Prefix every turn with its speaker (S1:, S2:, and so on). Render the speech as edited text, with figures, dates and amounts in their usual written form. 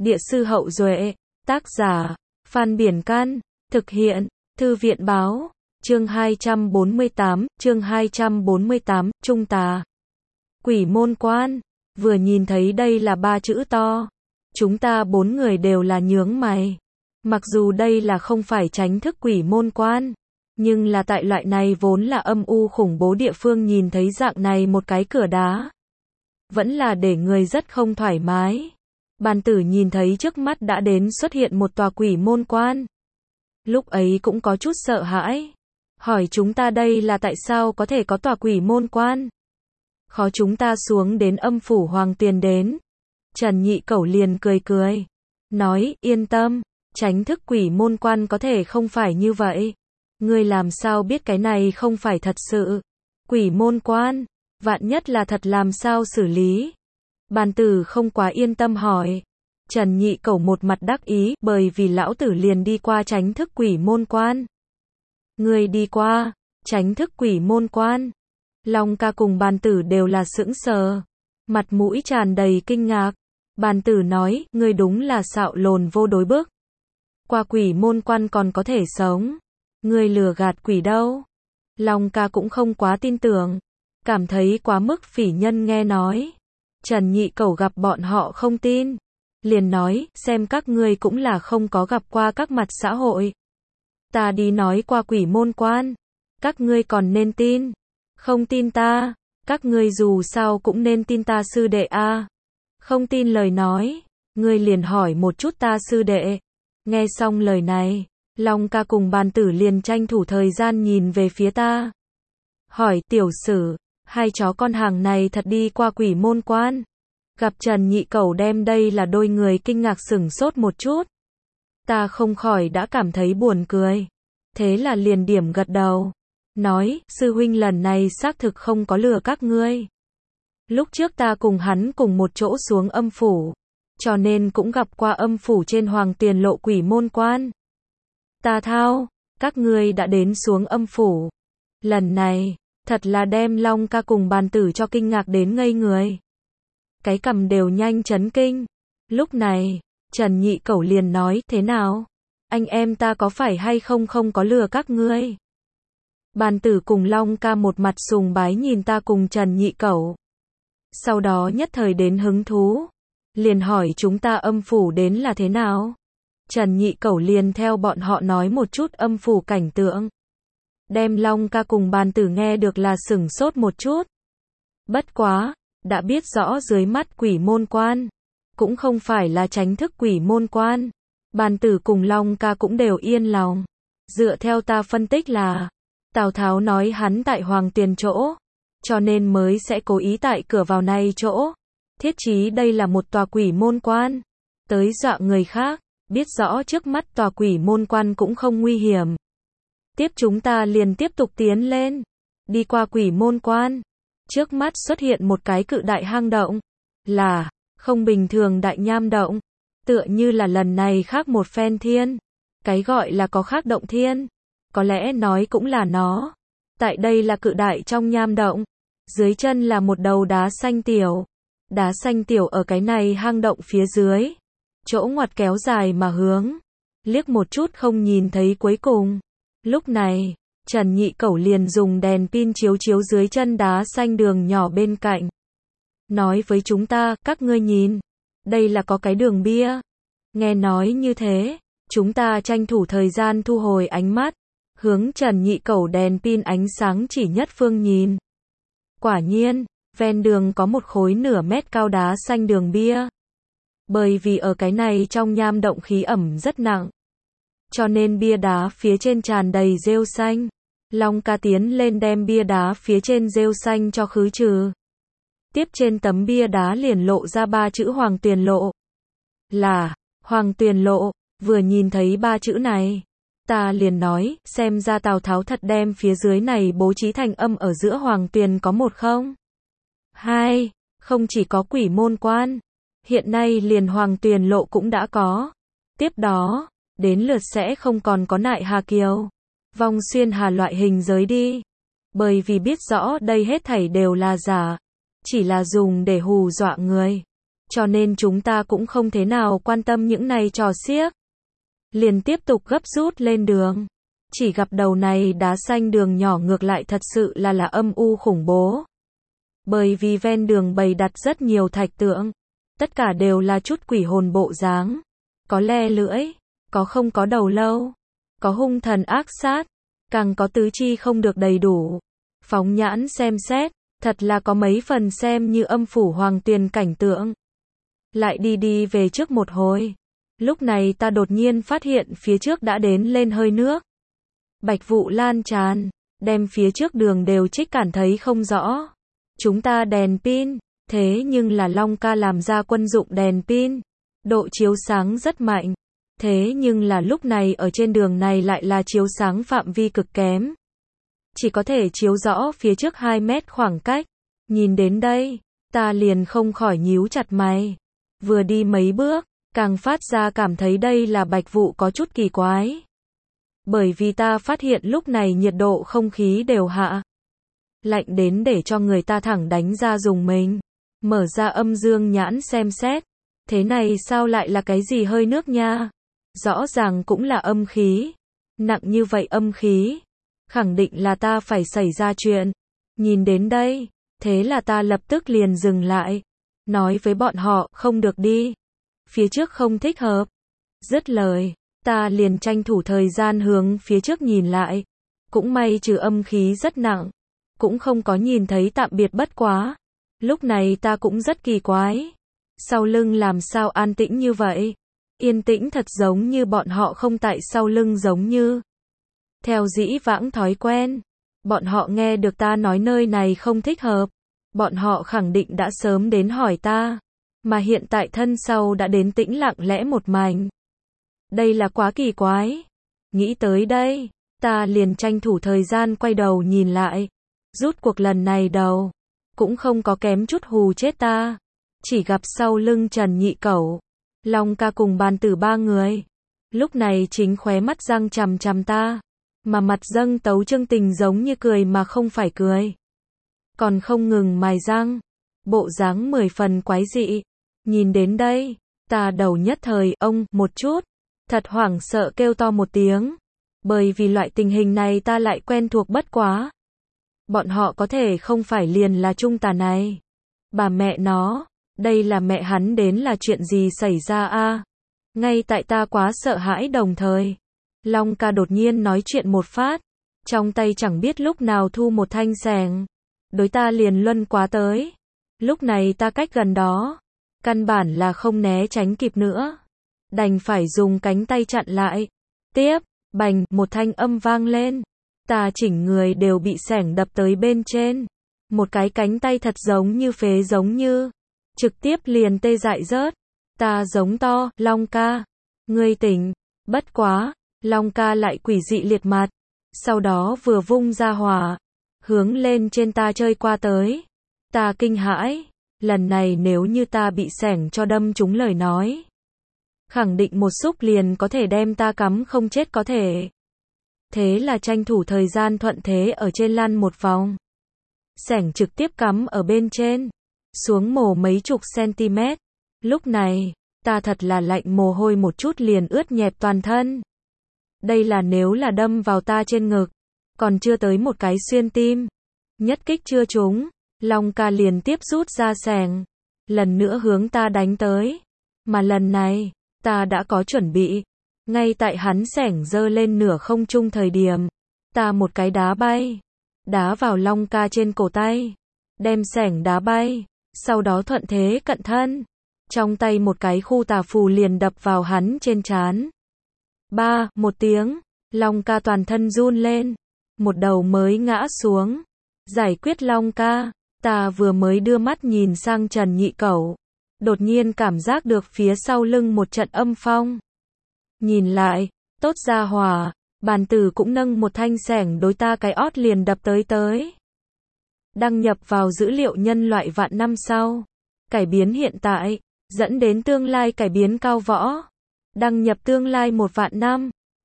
S1: Địa sư Hậu Duệ, tác giả, Phan Biển Can, thực hiện, Thư viện Báo, chương 248, Trung Tà. Quỷ môn quan, vừa nhìn thấy đây là 3 chữ to. Chúng ta 4 người đều là nhướng mày. Mặc dù đây là không phải tránh thức quỷ môn quan, nhưng là tại loại này vốn là âm u khủng bố địa phương nhìn thấy dạng này một cái cửa đá. Vẫn là để người rất không thoải mái. Bàn tử nhìn thấy trước mắt đã đến xuất hiện một tòa quỷ môn quan. Lúc ấy cũng có chút sợ hãi. Hỏi chúng ta đây là tại sao có thể có tòa quỷ môn quan? Khó chúng ta xuống đến âm phủ Hoàng Tuyền đến. Trần Nhị Cẩu liền cười cười. Nói, yên tâm, tránh thức quỷ môn quan có thể không phải như vậy. Ngươi làm sao biết cái này không phải thật sự? Quỷ môn quan, vạn nhất là thật làm sao xử lý? Bàn tử không quá yên tâm hỏi. Trần Nhị Cẩu một mặt đắc ý, bởi vì lão tử liền đi qua tránh thức quỷ môn quan. Ngươi đi qua, tránh thức quỷ môn quan. Long ca cùng bàn tử đều là sững sờ. Mặt mũi tràn đầy kinh ngạc. Bàn tử nói, ngươi đúng là xạo lồn vô đối bức. Qua quỷ môn quan còn có thể sống. Ngươi lừa gạt quỷ đâu. Long ca cũng không quá tin tưởng. Cảm thấy quá mức phỉ nhân nghe nói. Trần Nhị Cẩu gặp bọn họ không tin. Liền nói, xem các ngươi cũng là không có gặp qua các mặt xã hội. Ta đi nói qua quỷ môn quan. Các ngươi còn nên tin. Không tin ta. Các ngươi dù sao cũng nên tin ta sư đệ a. Không tin lời nói. Ngươi liền hỏi một chút ta sư đệ. Nghe xong lời này. Long ca cùng bàn tử liền tranh thủ thời gian nhìn về phía ta. Hỏi tiểu sử. Hai chó con hàng này thật đi qua quỷ môn quan. Gặp Trần Nhị Cẩu đem đây là đôi người kinh ngạc sửng sốt một chút. Ta không khỏi đã cảm thấy buồn cười. Thế là liền điểm gật đầu. Nói, sư huynh lần này xác thực không có lừa các ngươi. Lúc trước ta cùng hắn cùng một chỗ xuống âm phủ. Cho nên cũng gặp qua âm phủ trên Hoàng Tuyền lộ quỷ môn quan. Ta thao, các ngươi đã đến xuống âm phủ. Lần này, thật là đem Long ca cùng bàn tử cho kinh ngạc đến ngây người. Cái cằm đều nhanh chấn kinh. Lúc này, Trần Nhị Cẩu liền nói, thế nào? Anh em ta có phải hay không có lừa các ngươi? Bàn tử cùng Long ca một mặt sùng bái nhìn ta cùng Trần Nhị Cẩu. Sau đó nhất thời đến hứng thú. Liền hỏi chúng ta âm phủ đến là thế nào? Trần Nhị Cẩu liền theo bọn họ nói một chút âm phủ cảnh tượng. Đem Long ca cùng bàn tử nghe được là sửng sốt một chút. Bất quá, đã biết rõ dưới mắt quỷ môn quan. Cũng không phải là tránh thức quỷ môn quan. Bàn tử cùng Long ca cũng đều yên lòng. Dựa theo ta phân tích là, Tào Tháo nói hắn tại Hoàng Tuyền chỗ. Cho nên mới sẽ cố ý tại cửa vào này chỗ. Thiết chí đây là một tòa quỷ môn quan. Tới dọa người khác. Biết rõ trước mắt tòa quỷ môn quan cũng không nguy hiểm. Tiếp chúng ta liền tiếp tục tiến lên. Đi qua quỷ môn quan. Trước mắt xuất hiện một cái cự đại hang động. Là, không bình thường đại nham động. Tựa như là lần này khác một phen thiên. Cái gọi là có khác động thiên. Có lẽ nói cũng là nó. Tại đây là cự đại trong nham động. Dưới chân là một đầu đá xanh tiểu. Đá xanh tiểu ở cái này hang động phía dưới. Chỗ ngoặt kéo dài mà hướng. Liếc một chút không nhìn thấy cuối cùng. Lúc này, Trần Nhị Cẩu liền dùng đèn pin chiếu chiếu dưới chân đá xanh đường nhỏ bên cạnh. Nói với chúng ta, các ngươi nhìn. Đây là có cái đường bia. Nghe nói như thế, chúng ta tranh thủ thời gian thu hồi ánh mắt. Hướng Trần Nhị Cẩu đèn pin ánh sáng chỉ nhất phương nhìn. Quả nhiên, ven đường có một khối nửa mét cao đá xanh đường bia. Bởi vì ở cái này trong nham động khí ẩm rất nặng. Cho nên bia đá phía trên tràn đầy rêu xanh. Long ca tiến lên đem bia đá phía trên rêu xanh cho khứ trừ. Tiếp trên tấm bia đá liền lộ ra 3 chữ Hoàng Tuyền lộ. Là, Hoàng Tuyền lộ, vừa nhìn thấy 3 chữ này. Ta liền nói, xem ra Tào Tháo thật đem phía dưới này bố trí thành âm ở giữa Hoàng Tuyền có 1 không? 2, không chỉ có quỷ môn quan. Hiện nay liền Hoàng Tuyền lộ cũng đã có. Tiếp đó, đến lượt sẽ không còn có Nại Hà Kiều, Vong Xuyên Hà loại hình giới đi. Bởi vì biết rõ đây hết thảy đều là giả. Chỉ là dùng để hù dọa người. cho nên chúng ta cũng không thế nào quan tâm những này trò xiếc. Liền tiếp tục gấp rút lên đường. Chỉ gặp đầu này đá xanh đường nhỏ ngược lại thật sự là âm u khủng bố. Bởi vì ven đường bày đặt rất nhiều thạch tượng. Tất cả đều là chút quỷ hồn bộ dáng. Có le lưỡi, có không có đầu lâu, có hung thần ác sát, càng có tứ chi không được đầy đủ. Phóng nhãn xem xét, thật là có mấy phần xem như âm phủ hoàng tuyền cảnh tượng. Lại đi về trước một hồi. Lúc này ta đột nhiên phát hiện phía trước đã đến lên hơi nước. Bạch vụ lan tràn, đem phía trước đường đều trích cản thấy không rõ. Chúng ta đèn pin, thế nhưng là Long ca làm ra quân dụng đèn pin. Độ chiếu sáng rất mạnh. Thế nhưng là lúc này ở trên đường này lại là chiếu sáng phạm vi cực kém. Chỉ có thể chiếu rõ phía trước 2 mét khoảng cách. Nhìn đến đây, ta liền không khỏi nhíu chặt mày. Vừa đi mấy bước, càng phát ra cảm thấy đây là bạch vụ có chút kỳ quái. Bởi vì ta phát hiện lúc này nhiệt độ không khí đều hạ. Lạnh đến để cho người ta thẳng đánh ra dùng mình. Mở ra âm dương nhãn xem xét. Thế này sao lại là cái gì hơi nước nha? Rõ ràng cũng là âm khí. Nặng như vậy âm khí. Khẳng định là ta phải xảy ra chuyện. Nhìn đến đây, thế là ta lập tức liền dừng lại. Nói với bọn họ không được đi. Phía trước không thích hợp. Dứt lời, ta liền tranh thủ thời gian hướng phía trước nhìn lại. Cũng may trừ âm khí rất nặng. Cũng không có nhìn thấy tạm biệt bất quá. Lúc này ta cũng rất kỳ quái. Sau lưng làm sao an tĩnh như vậy? Yên tĩnh thật giống như bọn họ không tại sau lưng giống như. Theo dĩ vãng thói quen. Bọn họ nghe được ta nói nơi này không thích hợp. Bọn họ khẳng định đã sớm đến hỏi ta. Mà hiện tại thân sau đã đến tĩnh lặng lẽ một mảnh. Đây là quá kỳ quái. Nghĩ tới đây, ta liền tranh thủ thời gian quay đầu nhìn lại. Rút cuộc lần này đầu. Cũng không có kém chút hù chết ta. Chỉ gặp sau lưng Trần Nhị Cẩu, Long ca cùng Bàn Tử 3 người. Lúc này chính khóe mắt răng chằm chằm ta. Mà mặt dâng tấu trương tình giống như cười mà không phải cười. Còn không ngừng mài răng. Bộ dáng 10 phần quái dị. Nhìn đến đây, ta đầu nhất thời ông một chút. Thật hoảng sợ kêu to một tiếng. Bởi vì loại tình hình này ta lại quen thuộc bất quá. Bọn họ có thể không phải liền là trung tà này. Bà mẹ nó, đây là mẹ hắn đến là chuyện gì xảy ra a? Ngay tại ta quá sợ hãi đồng thời. Long ca đột nhiên nói chuyện một phát. Trong tay chẳng biết lúc nào thu một thanh xẻng. Đối ta liền luân quá tới. Lúc này ta cách gần đó. Căn bản là không né tránh kịp nữa. Đành phải dùng cánh tay chặn lại. Tiếp, bành, một thanh âm vang lên. Ta chỉnh người đều bị xẻng đập tới bên trên. Một cái cánh tay thật giống như phế giống như. Trực tiếp liền tê dại rớt. Ta giống to, Long ca. Ngươi tỉnh. Bất quá, Long ca lại quỷ dị liệt mặt. Sau đó vừa vung ra hỏa. Hướng lên trên ta chơi qua tới. Ta kinh hãi. Lần này nếu như ta bị xẻng cho đâm trúng lời nói. Khẳng định một xúc liền có thể đem ta cắm không chết có thể. Thế là tranh thủ thời gian thuận thế ở trên lăn một vòng. Xẻng trực tiếp cắm ở bên trên. Xuống mổ mấy chục cm. Lúc này, ta thật là lạnh mồ hôi một chút liền ướt nhẹp toàn thân. Đây là nếu là đâm vào ta trên ngực. Còn chưa tới một cái xuyên tim. Nhất kích chưa trúng. Long ca liền tiếp rút ra xẻng. Lần nữa hướng ta đánh tới. Mà lần này, ta đã có chuẩn bị. Ngay tại hắn xẻng giơ lên nửa không trung thời điểm. Ta một cái đá bay. Đá vào Long ca trên cổ tay. Đem xẻng đá bay. Sau đó thuận thế cận thân. Trong tay một cái khu tà phù liền đập vào hắn trên trán. Ba, một tiếng. Long ca toàn thân run lên. Một đầu mới ngã xuống. Giải quyết Long ca. Ta vừa mới đưa mắt nhìn sang Trần Nhị Cẩu. Đột nhiên cảm giác được phía sau lưng một trận âm phong. Nhìn lại, tốt ra hỏa. Bàn Tử cũng nâng một thanh xẻng đối ta cái ót liền đập tới. Đăng nhập vào dữ liệu nhân loại vạn năm sau. Cải biến hiện tại, dẫn đến tương lai cải biến cao võ. Đăng nhập tương lai 1 vạn năm.